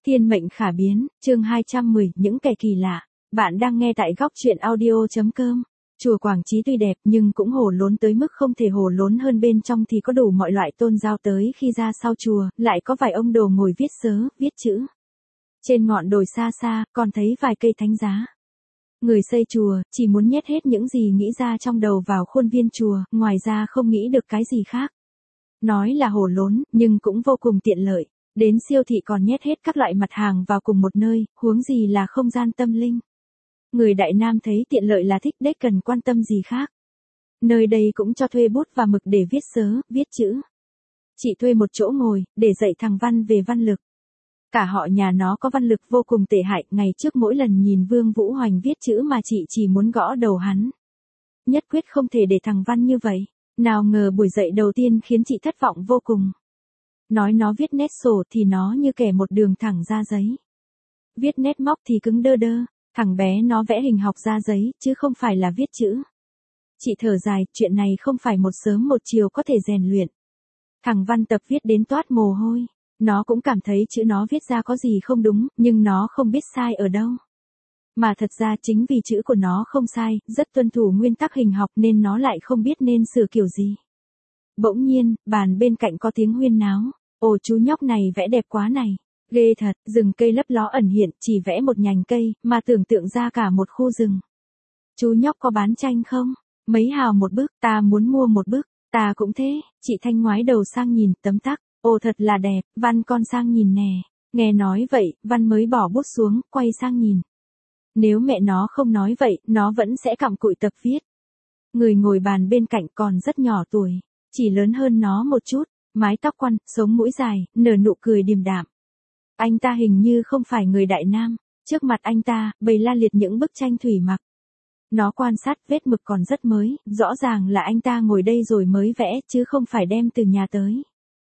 Thiên mệnh khả biến, chương 210, những kẻ kỳ lạ. Bạn đang nghe tại góc truyện audio.com. Chùa Quảng Trí tuy đẹp nhưng cũng hồ lốn tới mức không thể hồ lốn hơn, bên trong thì có đủ mọi loại tôn giáo, tới khi ra sau chùa, lại có vài ông đồ ngồi viết sớ, viết chữ. Trên ngọn đồi xa xa, còn thấy vài cây thánh giá. Người xây chùa, chỉ muốn nhét hết những gì nghĩ ra trong đầu vào khuôn viên chùa, ngoài ra không nghĩ được cái gì khác. Nói là hồ lốn, nhưng cũng vô cùng tiện lợi. Đến siêu thị còn nhét hết các loại mặt hàng vào cùng một nơi, huống gì là không gian tâm linh. Người Đại Nam thấy tiện lợi là thích đếch cần quan tâm gì khác. Nơi đây cũng cho thuê bút và mực để viết sớ, viết chữ. Chị thuê một chỗ ngồi, để dạy thằng Văn về văn lực. Cả họ nhà nó có văn lực vô cùng tệ hại, ngày trước mỗi lần nhìn Vương Vũ Hoành viết chữ mà chị chỉ muốn gõ đầu hắn. Nhất quyết không thể để thằng Văn như vậy. Nào ngờ buổi dạy đầu tiên khiến chị thất vọng vô cùng. Nói nó viết nét sổ thì nó như kẻ một đường thẳng ra giấy. Viết nét móc thì cứng đơ đơ, thằng bé nó vẽ hình học ra giấy, chứ không phải là viết chữ. Chị thở dài, chuyện này không phải một sớm một chiều có thể rèn luyện. Thằng Văn tập viết đến toát mồ hôi, nó cũng cảm thấy chữ nó viết ra có gì không đúng, nhưng nó không biết sai ở đâu. Mà thật ra chính vì chữ của nó không sai, rất tuân thủ nguyên tắc hình học nên nó lại không biết nên sửa kiểu gì. Bỗng nhiên, bàn bên cạnh có tiếng huyên náo. Ồ, chú nhóc này vẽ đẹp quá này. Ghê thật, rừng cây lấp ló ẩn hiện, chỉ vẽ một nhành cây, mà tưởng tượng ra cả một khu rừng. Chú nhóc có bán tranh không? Mấy hào một bức, ta muốn mua một bức. Ta cũng thế. Chị Thanh ngoái đầu sang nhìn tấm tắc. Ồ, thật là đẹp, Văn con sang nhìn nè. Nghe nói vậy, Văn mới bỏ bút xuống, quay sang nhìn. Nếu mẹ nó không nói vậy, nó vẫn sẽ cặm cụi tập viết. Người ngồi bàn bên cạnh còn rất nhỏ tuổi, chỉ lớn hơn nó một chút, mái tóc quăn, sống mũi dài, nở nụ cười điềm đạm. Anh ta hình như không phải người Đại Nam. Trước mặt anh ta, bày la liệt những bức tranh thủy mặc. Nó quan sát, vết mực còn rất mới, rõ ràng là anh ta ngồi đây rồi mới vẽ, chứ không phải đem từ nhà tới.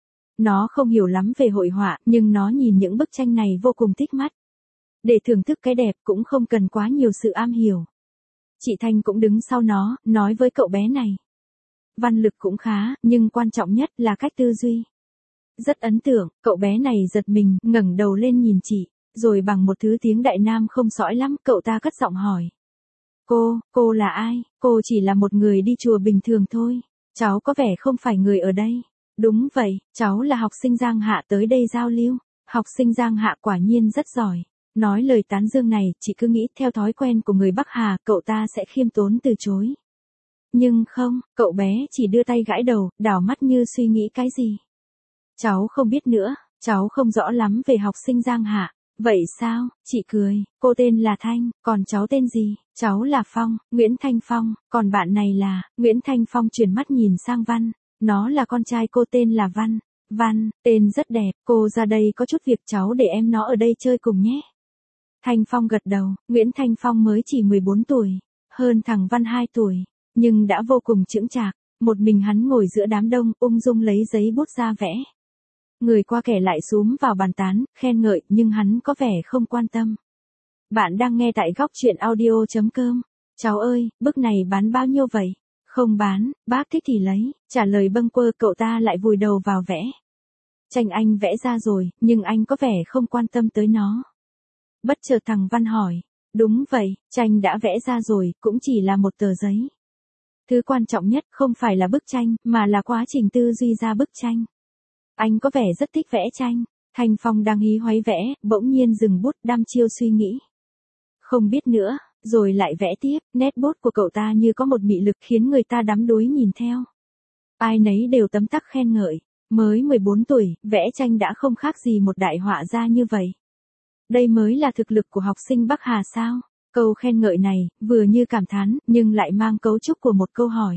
Nó không hiểu lắm về hội họa, nhưng nó nhìn những bức tranh này vô cùng thích mắt. Để thưởng thức cái đẹp cũng không cần quá nhiều sự am hiểu. Chị Thanh cũng đứng sau nó, nói với cậu bé này. Văn lực cũng khá, nhưng quan trọng nhất là cách tư duy. Rất ấn tượng, cậu bé này giật mình, ngẩng đầu lên nhìn chị, rồi bằng một thứ tiếng Đại Nam không sõi lắm, cậu ta cất giọng hỏi. Cô là ai? Cô chỉ là một người đi chùa bình thường thôi. Cháu có vẻ không phải người ở đây. Đúng vậy, cháu là học sinh Giang Hạ tới đây giao lưu. Học sinh Giang Hạ quả nhiên rất giỏi. Nói lời tán dương này, chị cứ nghĩ theo thói quen của người Bắc Hà, cậu ta sẽ khiêm tốn từ chối. Nhưng không, cậu bé chỉ đưa tay gãi đầu, đảo mắt như suy nghĩ cái gì. Cháu không biết nữa, cháu không rõ lắm về học sinh Giang Hạ. Vậy sao? Chị cười, cô tên là Thanh, còn cháu tên gì? Cháu là Phong, Nguyễn Thanh Phong, còn bạn này là... Nguyễn Thanh Phong chuyển mắt nhìn sang Văn, nó là con trai cô, tên là Văn. Văn, tên rất đẹp, cô ra đây có chút việc, cháu để em nó ở đây chơi cùng nhé. Thanh Phong gật đầu, Nguyễn Thanh Phong mới chỉ 14 tuổi, hơn thằng Văn 2 tuổi, nhưng đã vô cùng chững chạc, một mình hắn ngồi giữa đám đông, ung dung lấy giấy bút ra vẽ. Người qua kẻ lại xúm vào bàn tán, khen ngợi, nhưng hắn có vẻ không quan tâm. Bạn đang nghe tại góc truyện audio.com. Cháu ơi, bức này bán bao nhiêu vậy? Không bán, bác thích thì lấy, trả lời bâng quơ, cậu ta lại vùi đầu vào vẽ. Tranh anh vẽ ra rồi, nhưng anh có vẻ không quan tâm tới nó. Bất chợt thằng Văn hỏi. Đúng vậy, tranh đã vẽ ra rồi, cũng chỉ là một tờ giấy. Thứ quan trọng nhất không phải là bức tranh, mà là quá trình tư duy ra bức tranh. Anh có vẻ rất thích vẽ tranh. Thanh Phong đang hí hoáy vẽ, bỗng nhiên dừng bút, đăm chiêu suy nghĩ. Không biết nữa, rồi lại vẽ tiếp, nét bút của cậu ta như có một mị lực khiến người ta đắm đuối nhìn theo. Ai nấy đều tấm tắc khen ngợi, mới 14 tuổi, vẽ tranh đã không khác gì một đại họa gia như vậy. Đây mới là thực lực của học sinh Bắc Hà sao? Câu khen ngợi này, vừa như cảm thán, nhưng lại mang cấu trúc của một câu hỏi.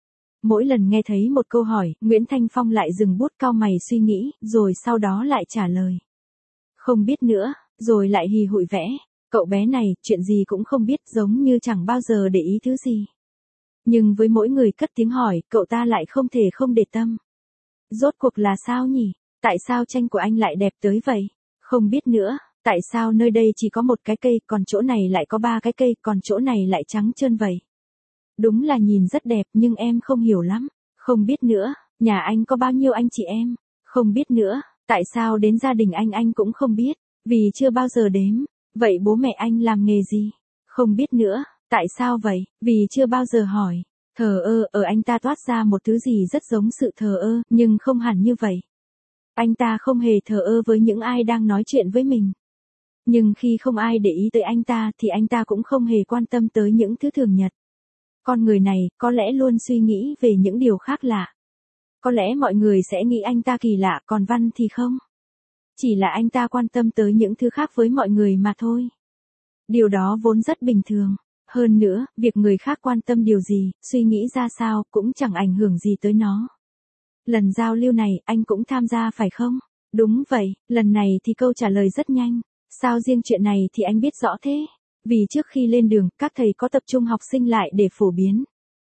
Mỗi lần nghe thấy một câu hỏi, Nguyễn Thanh Phong lại dừng bút, cau mày suy nghĩ, rồi sau đó lại trả lời. Không biết nữa, rồi lại hì hụi vẽ. Cậu bé này, chuyện gì cũng không biết, giống như chẳng bao giờ để ý thứ gì. Nhưng với mỗi người cất tiếng hỏi, cậu ta lại không thể không để tâm. Rốt cuộc là sao nhỉ? Tại sao tranh của anh lại đẹp tới vậy? Không biết nữa, tại sao nơi đây chỉ có một cái cây, còn chỗ này lại có 3 cái cây, còn chỗ này lại trắng trơn vậy? Đúng là nhìn rất đẹp, nhưng em không hiểu lắm. Không biết nữa, nhà anh có bao nhiêu anh chị em? Không biết nữa, tại sao đến gia đình anh cũng không biết. Vì chưa bao giờ đếm. Vậy bố mẹ anh làm nghề gì? Không biết nữa. Tại sao vậy? Vì chưa bao giờ hỏi. Thờ ơ, ở anh ta toát ra một thứ gì rất giống sự thờ ơ, nhưng không hẳn như vậy. Anh ta không hề thờ ơ với những ai đang nói chuyện với mình. Nhưng khi không ai để ý tới anh ta thì anh ta cũng không hề quan tâm tới những thứ thường nhật. Con người này có lẽ luôn suy nghĩ về những điều khác lạ. Có lẽ mọi người sẽ nghĩ anh ta kỳ lạ, còn Văn thì không. Chỉ là anh ta quan tâm tới những thứ khác với mọi người mà thôi. Điều đó vốn rất bình thường. Hơn nữa, việc người khác quan tâm điều gì, suy nghĩ ra sao cũng chẳng ảnh hưởng gì tới nó. Lần giao lưu này anh cũng tham gia phải không? Đúng vậy, lần này thì câu trả lời rất nhanh. Sao riêng chuyện này thì anh biết rõ thế? Vì trước khi lên đường, các thầy có tập trung học sinh lại để phổ biến.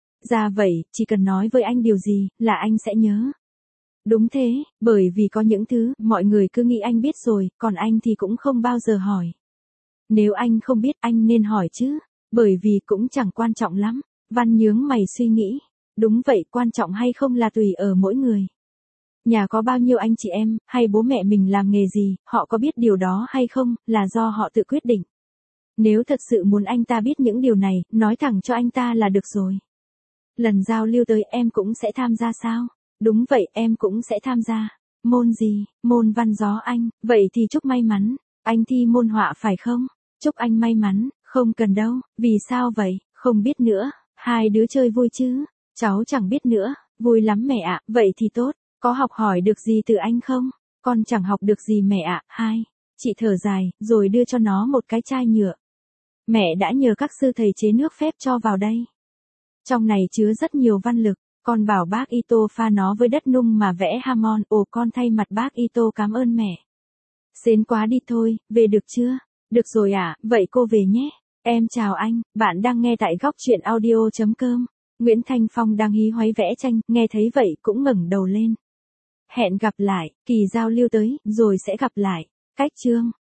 Ra vậy, chỉ cần nói với anh điều gì là anh sẽ nhớ. Đúng thế, bởi vì có những thứ mọi người cứ nghĩ anh biết rồi, còn anh thì cũng không bao giờ hỏi. Nếu anh không biết anh nên hỏi chứ, bởi vì cũng chẳng quan trọng lắm. Văn nhướng mày suy nghĩ. Đúng vậy, quan trọng hay không là tùy ở mỗi người. Nhà có bao nhiêu anh chị em, hay bố mẹ mình làm nghề gì, họ có biết điều đó hay không, là do họ tự quyết định. Nếu thật sự muốn anh ta biết những điều này, nói thẳng cho anh ta là được rồi. Lần giao lưu tới em cũng sẽ tham gia sao? Đúng vậy, em cũng sẽ tham gia. Môn gì? Môn văn gió anh, vậy thì chúc may mắn. Anh thi môn họa phải không? Chúc anh may mắn, không cần đâu, vì sao vậy? Không biết nữa, hai đứa chơi vui chứ? Cháu chẳng biết nữa, vui lắm mẹ ạ, vậy thì tốt. Có học hỏi được gì từ anh không? Con chẳng học được gì mẹ ạ. Hai. Chị thở dài, rồi đưa cho nó một cái chai nhựa. Mẹ đã nhờ các sư thầy chế nước phép cho vào đây. Trong này chứa rất nhiều văn lực. Con bảo bác Ito pha nó với đất nung mà vẽ Hamon. Ồ, con thay mặt bác Ito cảm ơn mẹ. Xến quá đi thôi, về được chưa? Được rồi ạ, vậy cô về nhé. Em chào anh, bạn đang nghe tại góc truyện audio.com. Nguyễn Thanh Phong đang hí hoáy vẽ tranh, nghe thấy vậy cũng ngẩng đầu lên. Hẹn gặp lại, kỳ giao lưu tới, rồi sẽ gặp lại. Cách chương.